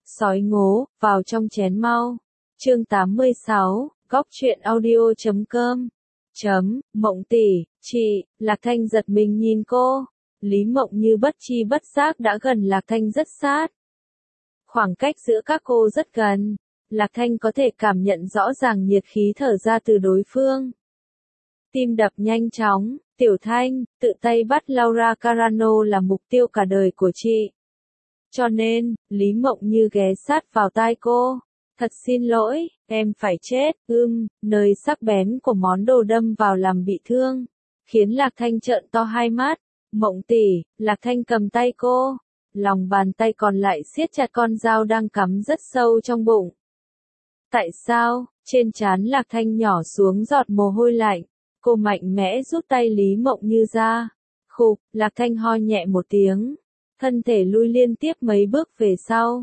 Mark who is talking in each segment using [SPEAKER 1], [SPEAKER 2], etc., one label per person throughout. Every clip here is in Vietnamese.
[SPEAKER 1] Sói ngố, vào trong chén mau. Chương 86, góc truyện audio.com. Mộng tỷ, chị, Lạc Thanh giật mình nhìn cô. Lý Mộng Như bất chi bất giác đã gần Lạc Thanh rất sát. Khoảng cách giữa các cô rất gần. Lạc Thanh có thể cảm nhận rõ ràng nhiệt khí thở ra từ đối phương. Tim đập nhanh chóng, Tiểu Thanh, tự tay bắt Laura Carano là mục tiêu cả đời của chị. Cho nên, Lý Mộng Như ghé sát vào tai cô. Thật xin lỗi, em phải chết, nơi sắc bén của món đồ đâm vào làm bị thương. Khiến Lạc Thanh trợn to hai mắt. Mộng tỷ, Lạc Thanh cầm tay cô. Lòng bàn tay còn lại siết chặt con dao đang cắm rất sâu trong bụng. Tại sao? Trên trán Lạc Thanh nhỏ xuống giọt mồ hôi lạnh. Cô mạnh mẽ rút tay Lý Mộng Như ra. Khục, Lạc Thanh ho nhẹ một tiếng. Thân thể lui liên tiếp mấy bước về sau.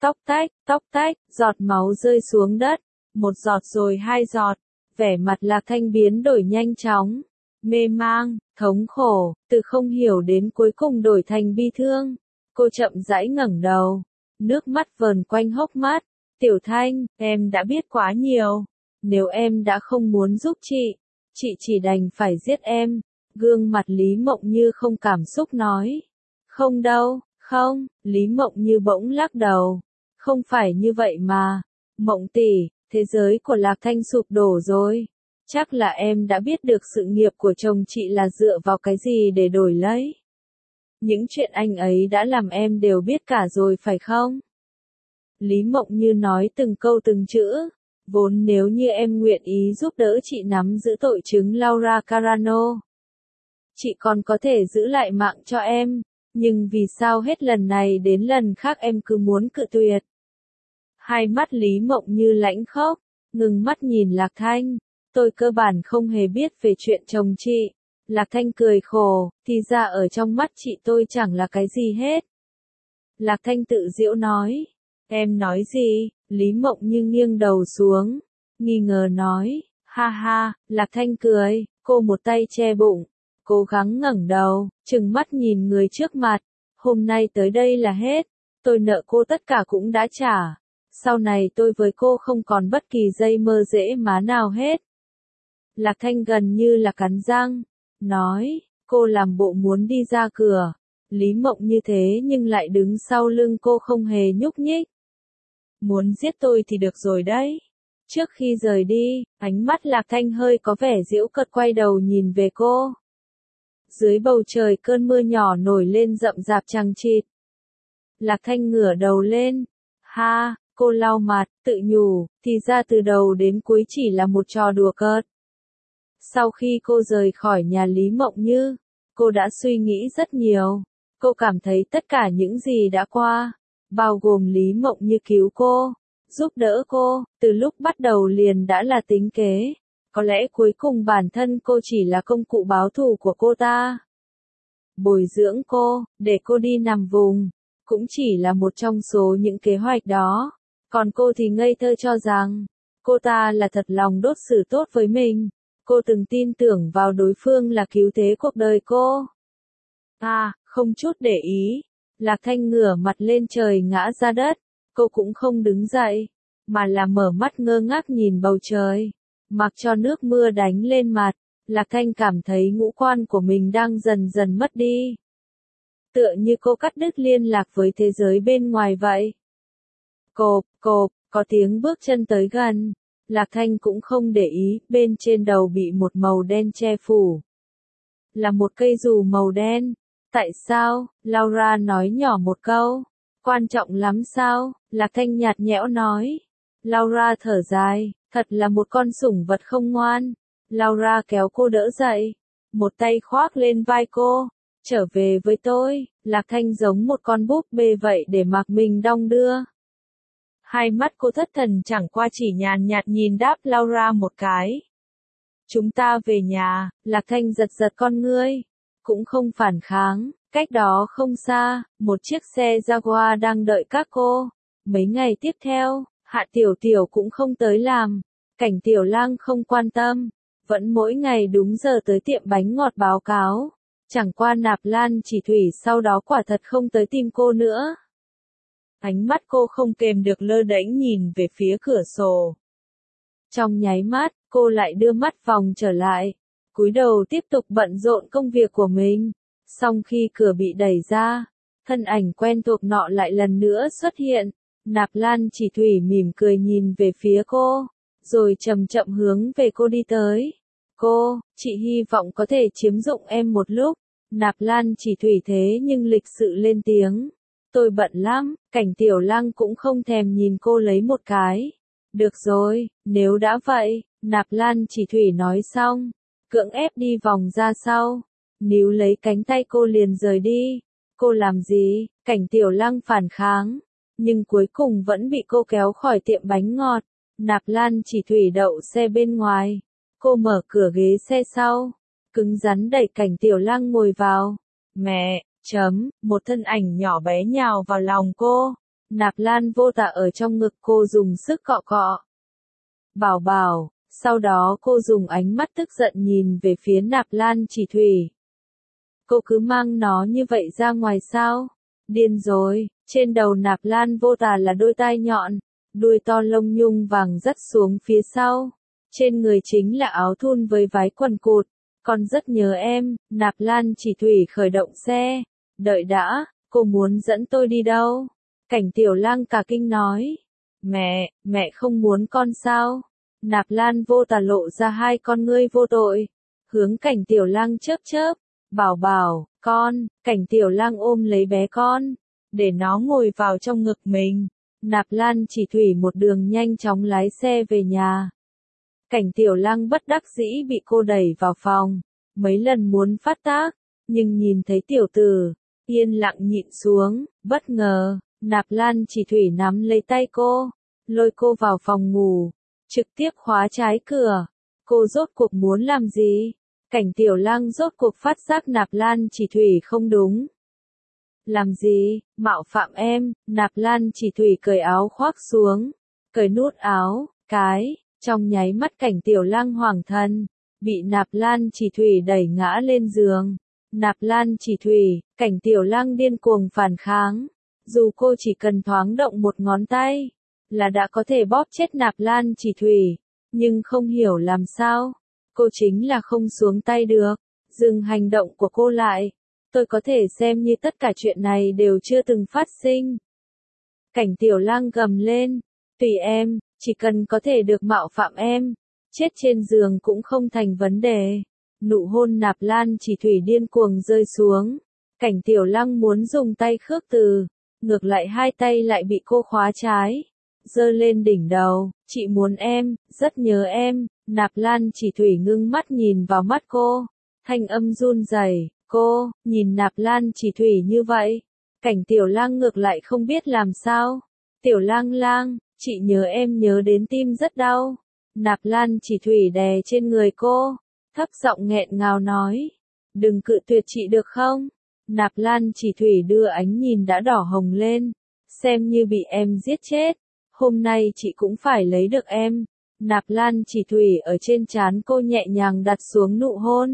[SPEAKER 1] Tóc tách, giọt máu rơi xuống đất. Một giọt rồi hai giọt. Vẻ mặt Lạc Thanh biến đổi nhanh chóng. Mê mang, thống khổ, từ không hiểu đến cuối cùng đổi thành bi thương. Cô chậm rãi ngẩng đầu. Nước mắt vờn quanh hốc mắt. Tiểu Thanh, em đã biết quá nhiều. Nếu em đã không muốn giúp chị chỉ đành phải giết em. Gương mặt Lý Mộng Như không cảm xúc nói. Không đâu, không, Lý Mộng Như bỗng lắc đầu. Không phải như vậy mà. Mộng tỷ, thế giới của Lạc Thanh sụp đổ rồi. Chắc là em đã biết được sự nghiệp của chồng chị là dựa vào cái gì để đổi lấy. Những chuyện anh ấy đã làm em đều biết cả rồi phải không? Lý Mộng Như nói từng câu từng chữ. Vốn nếu như em nguyện ý giúp đỡ chị nắm giữ tội chứng Laura Carano, chị còn có thể giữ lại mạng cho em. Nhưng vì sao hết lần này đến lần khác em cứ muốn cự tuyệt? Hai mắt Lý Mộng Như lãnh khốc, ngừng mắt nhìn Lạc Thanh. Tôi cơ bản không hề biết về chuyện chồng chị. Lạc Thanh cười khổ, thì ra ở trong mắt chị tôi chẳng là cái gì hết. Lạc Thanh tự giễu nói. Em nói gì? Lý Mộng Như nghiêng đầu xuống, nghi ngờ nói. Ha ha, Lạc Thanh cười, cô một tay che bụng, cố gắng ngẩng đầu, trừng mắt nhìn người trước mặt. Hôm nay tới đây là hết, tôi nợ cô tất cả cũng đã trả. Sau này tôi với cô không còn bất kỳ dây mơ rễ má nào hết. Lạc Thanh gần như là cắn răng, nói, cô làm bộ muốn đi ra cửa. Lý Mộng Như thế nhưng lại đứng sau lưng cô không hề nhúc nhích. Muốn giết tôi thì được rồi đấy. Trước khi rời đi, ánh mắt Lạc Thanh hơi có vẻ giễu cợt quay đầu nhìn về cô. Dưới bầu trời cơn mưa nhỏ nổi lên rậm rạp chằng chịt. Lạc Thanh ngửa đầu lên. Ha, cô lau mặt, tự nhủ, thì ra từ đầu đến cuối chỉ là một trò đùa cợt. Sau khi cô rời khỏi nhà Lý Mộng Như, cô đã suy nghĩ rất nhiều. Cô cảm thấy tất cả những gì đã qua, bao gồm Lý Mộng Như cứu cô, giúp đỡ cô, từ lúc bắt đầu liền đã là tính kế. Có lẽ cuối cùng bản thân cô chỉ là công cụ báo thù của cô ta. Bồi dưỡng cô, để cô đi nằm vùng, cũng chỉ là một trong số những kế hoạch đó. Còn cô thì ngây thơ cho rằng, cô ta là thật lòng đối xử tốt với mình. Cô từng tin tưởng vào đối phương là cứu thế cuộc đời cô. Không chút để ý. Lạc Thanh ngửa mặt lên trời ngã ra đất. Cô cũng không đứng dậy, mà là mở mắt ngơ ngác nhìn bầu trời. Mặc cho nước mưa đánh lên mặt, Lạc Thanh cảm thấy ngũ quan của mình đang dần dần mất đi. Tựa như cô cắt đứt liên lạc với thế giới bên ngoài vậy. Cộp, có tiếng bước chân tới gần. Lạc Thanh cũng không để ý, bên trên đầu bị một màu đen che phủ. Là một cây dù màu đen. Tại sao? Laura nói nhỏ một câu. Quan trọng lắm sao? Lạc Thanh nhạt nhẽo nói. Laura thở dài, thật là một con sủng vật không ngoan. Laura kéo cô đỡ dậy, một tay khoác lên vai cô. Trở về với tôi. Lạc Thanh giống một con búp bê vậy để mặc mình đong đưa. Hai mắt cô thất thần chẳng qua chỉ nhàn nhạt nhìn đáp Laura một cái. Chúng ta về nhà. Lạc Thanh giật giật con ngươi. Cũng không phản kháng. Cách đó không xa, một chiếc xe Jaguar đang đợi các cô. Mấy ngày tiếp theo, Hạ Tiểu Tiểu cũng không tới làm. Cảnh Tiểu Lang không quan tâm. Vẫn mỗi ngày đúng giờ tới tiệm bánh ngọt báo cáo. Chẳng qua Nạp Lan Chỉ Thủy sau đó quả thật không tới tìm cô nữa. Ánh mắt cô không kềm được lơ đễnh nhìn về phía cửa sổ. Trong nháy mắt, cô lại đưa mắt vòng trở lại, cúi đầu tiếp tục bận rộn công việc của mình. Xong khi cửa bị đẩy ra, thân ảnh quen thuộc nọ lại lần nữa xuất hiện. Nạp Lan Chỉ Thủy mỉm cười nhìn về phía cô, rồi chậm chậm hướng về cô đi tới. Cô, chị hy vọng có thể chiếm dụng em một lúc. Nạp Lan Chỉ Thủy thế nhưng lịch sự lên tiếng. Tôi bận lắm, Cảnh Tiểu Lăng cũng không thèm nhìn cô lấy một cái. Được rồi, nếu đã vậy, Nạp Lan Chỉ Thủy nói xong, cưỡng ép đi vòng ra sau, níu lấy cánh tay cô liền rời đi. Cô làm gì? Cảnh Tiểu Lăng phản kháng, nhưng cuối cùng vẫn bị cô kéo khỏi tiệm bánh ngọt. Nạp Lan Chỉ Thủy đậu xe bên ngoài, cô mở cửa ghế xe sau, cứng rắn đẩy Cảnh Tiểu Lăng ngồi vào. Mẹ, một thân ảnh nhỏ bé nhào vào lòng cô. Nạp Lan Vô Tà ở trong ngực cô dùng sức cọ cọ. Bảo bảo, sau đó cô dùng ánh mắt tức giận nhìn về phía Nạp Lan Chỉ Thủy. Cô cứ mang nó như vậy ra ngoài sao? Điên rồi, trên đầu Nạp Lan Vô Tà là đôi tai nhọn, đuôi to lông nhung vàng dắt xuống phía sau. Trên người chính là áo thun với váy quần cụt. Con rất nhớ em. Nạp Lan Chỉ Thủy khởi động xe. Đợi đã, cô muốn dẫn tôi đi đâu? Cảnh Tiểu Lăng cả kinh nói. Mẹ không muốn con sao? Nạp Lan Vô Tà lộ ra hai con ngươi vô tội, hướng Cảnh Tiểu Lăng chớp chớp. Bảo bảo, con. Cảnh Tiểu Lăng ôm lấy bé con, để nó ngồi vào trong ngực mình. Nạp Lan Chỉ Thủy một đường nhanh chóng lái xe về nhà. Cảnh Tiểu Lăng bất đắc dĩ bị cô đẩy vào phòng, mấy lần muốn phát tác, nhưng nhìn thấy tiểu tử, yên lặng nhịn xuống. Bất ngờ, Nạp Lan Chỉ Thủy nắm lấy tay cô, lôi cô vào phòng ngủ, trực tiếp khóa trái cửa. Cô rốt cuộc muốn làm gì? Cảnh Tiểu Lăng rốt cuộc phát giác Nạp Lan Chỉ Thủy không đúng. Làm gì? Mạo phạm em? Nạp Lan Chỉ Thủy cởi áo khoác xuống, cởi nút áo, trong nháy mắt Cảnh Tiểu Lăng hoảng thần, bị Nạp Lan Chỉ Thủy đẩy ngã lên giường. Nạp Lan Chỉ Thủy, Cảnh Tiểu Lăng điên cuồng phản kháng. Dù cô chỉ cần thoáng động một ngón tay, là đã có thể bóp chết Nạp Lan Chỉ Thủy, nhưng không hiểu làm sao, cô chính là không xuống tay được. Dừng hành động của cô lại. Tôi có thể xem như tất cả chuyện này đều chưa từng phát sinh. Cảnh Tiểu Lăng gầm lên. Tùy em, chỉ cần có thể được mạo phạm em, chết trên giường cũng không thành vấn đề. Nụ hôn Nạp Lan Chỉ Thủy điên cuồng rơi xuống. Cảnh Tiểu Lăng muốn dùng tay khước từ, ngược lại hai tay lại bị cô khóa trái, giơ lên đỉnh đầu. Chị muốn em, rất nhớ em. Nạp Lan Chỉ Thủy ngưng mắt nhìn vào mắt cô, thanh âm run rẩy. Cô, nhìn Nạp Lan Chỉ Thủy như vậy, Cảnh Tiểu Lăng ngược lại không biết làm sao. Tiểu Lang Lang, chị nhớ em nhớ đến tim rất đau. Nạp Lan Chỉ Thủy đè trên người cô, thấp giọng nghẹn ngào nói. Đừng cự tuyệt chị được không? Nạp Lan Chỉ Thủy đưa ánh nhìn đã đỏ hồng lên. Xem như bị em giết chết, hôm nay chị cũng phải lấy được em. Nạp Lan Chỉ Thủy ở trên trán cô nhẹ nhàng đặt xuống nụ hôn.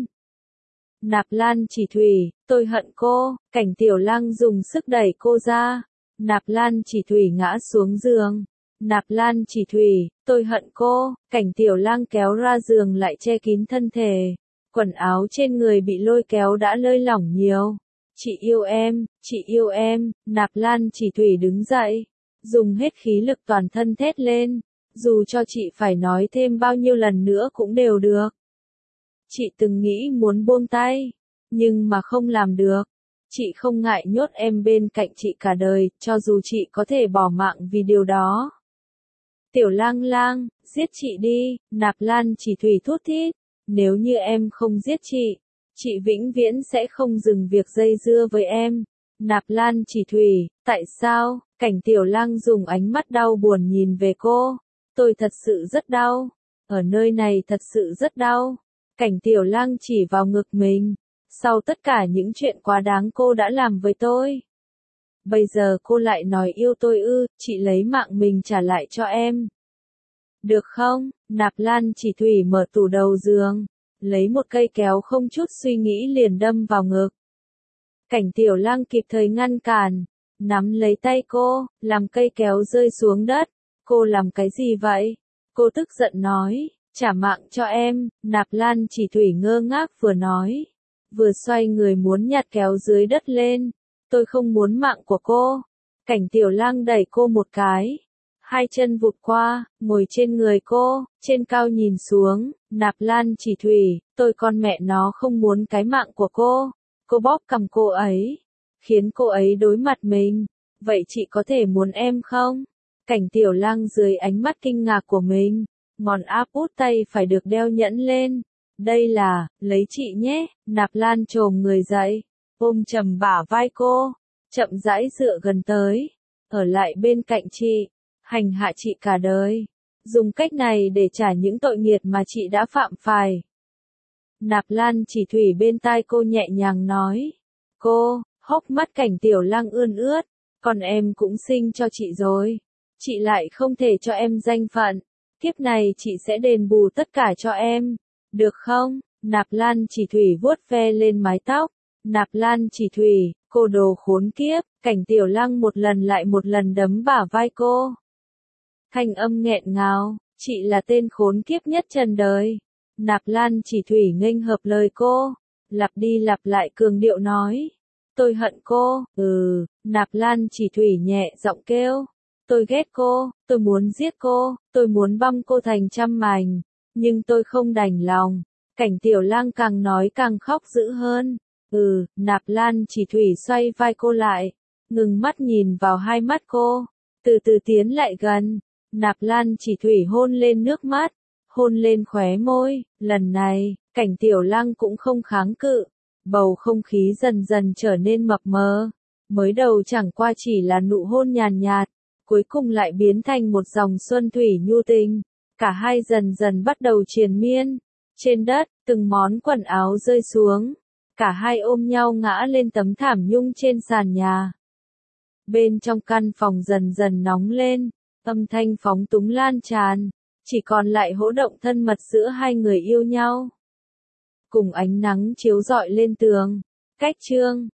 [SPEAKER 1] Nạp Lan Chỉ Thủy, tôi hận cô. Cảnh Tiểu Lăng dùng sức đẩy cô ra. Nạp Lan Chỉ Thủy ngã xuống giường. Nạp Lan Chỉ Thủy, tôi hận cô. Cảnh Tiểu Lăng kéo ra giường lại che kín thân thể. Quần áo trên người bị lôi kéo đã lơi lỏng nhiều. Chị yêu em, chị yêu em. Nạp Lan Chỉ Thủy đứng dậy, dùng hết khí lực toàn thân thét lên. Dù cho chị phải nói thêm bao nhiêu lần nữa cũng đều được. Chị từng nghĩ muốn buông tay, nhưng mà không làm được. Chị không ngại nhốt em bên cạnh chị cả đời, cho dù chị có thể bỏ mạng vì điều đó. Tiểu Lang Lang, giết chị đi. Nạp Lan Chỉ Thủy thút thít. Nếu như em không giết chị vĩnh viễn sẽ không dừng việc dây dưa với em. Nạp Lan Chỉ Thủy, tại sao? Cảnh Tiểu Lăng dùng ánh mắt đau buồn nhìn về cô. Tôi thật sự rất đau. Ở nơi này thật sự rất đau. Cảnh Tiểu Lăng chỉ vào ngực mình. Sau tất cả những chuyện quá đáng cô đã làm với tôi, bây giờ cô lại nói yêu tôi ư? Chị lấy mạng mình trả lại cho em, được không? Nạp Lan Chỉ Thủy mở tủ đầu giường, lấy một cây kéo không chút suy nghĩ liền đâm vào ngực. Cảnh Tiểu Lăng kịp thời ngăn cản, nắm lấy tay cô, làm cây kéo rơi xuống đất. Cô làm cái gì vậy? Cô tức giận nói, trả mạng cho em. Nạp Lan Chỉ Thủy ngơ ngác vừa nói, vừa xoay người muốn nhặt kéo dưới đất lên. Tôi không muốn mạng của cô. Cảnh Tiểu Lang đẩy cô một cái, hai chân vụt qua, ngồi trên người cô, trên cao nhìn xuống. Nạp Lan Chỉ Thủy, tôi con mẹ nó không muốn cái mạng của cô. Cô bóp cằm cô ấy, khiến cô ấy đối mặt mình. Vậy chị có thể muốn em không? Cảnh Tiểu Lang dưới ánh mắt kinh ngạc của mình, ngón áp út tay phải được đeo nhẫn lên. Đây là, lấy chị nhé. Nạp Lan chồm người dậy, ôm chầm bả vai cô, chậm rãi dựa gần tới, ở lại bên cạnh chị, hành hạ chị cả đời. Dùng cách này để trả những tội nghiệp mà chị đã phạm phải. Nạp Lan Chỉ Thủy bên tai cô nhẹ nhàng nói. Cô, hốc mắt Cảnh Tiểu Lang ươn ướt. Còn em cũng sinh cho chị rồi. Chị lại không thể cho em danh phận. Kiếp này chị sẽ đền bù tất cả cho em. Được không? Nạp Lan Chỉ Thủy vuốt ve lên mái tóc. Nạp Lan Chỉ Thủy, cô đồ khốn kiếp. Cảnh Tiểu Lang một lần lại một lần đấm bả vai cô. Thanh âm nghẹn ngào, chị là tên khốn kiếp nhất trần đời. Nạp Lan Chỉ Thủy nghênh hợp lời cô, lặp đi lặp lại cường điệu nói. Tôi hận cô. Nạp Lan Chỉ Thủy nhẹ giọng kêu. Tôi ghét cô, tôi muốn giết cô, tôi muốn băm cô thành trăm mảnh, nhưng tôi không đành lòng. Cảnh Tiểu Lang càng nói càng khóc dữ hơn. Nạp Lan Chỉ Thủy xoay vai cô lại, ngừng mắt nhìn vào hai mắt cô, từ từ tiến lại gần. Nạp Lan Chỉ Thủy hôn lên nước mắt, hôn lên khóe môi. Lần này, Cảnh Tiểu Lang cũng không kháng cự. Bầu không khí dần dần trở nên mập mờ. Mới đầu chẳng qua chỉ là nụ hôn nhàn nhạt, cuối cùng lại biến thành một dòng xuân thủy nhu tình. Cả hai dần dần bắt đầu triền miên. Trên đất, từng món quần áo rơi xuống. Cả hai ôm nhau ngã lên tấm thảm nhung trên sàn nhà. Bên trong căn phòng dần dần nóng lên, âm thanh phóng túng lan tràn, chỉ còn lại hỗ động thân mật giữa hai người yêu nhau. Cùng ánh nắng chiếu rọi lên tường. Cách chương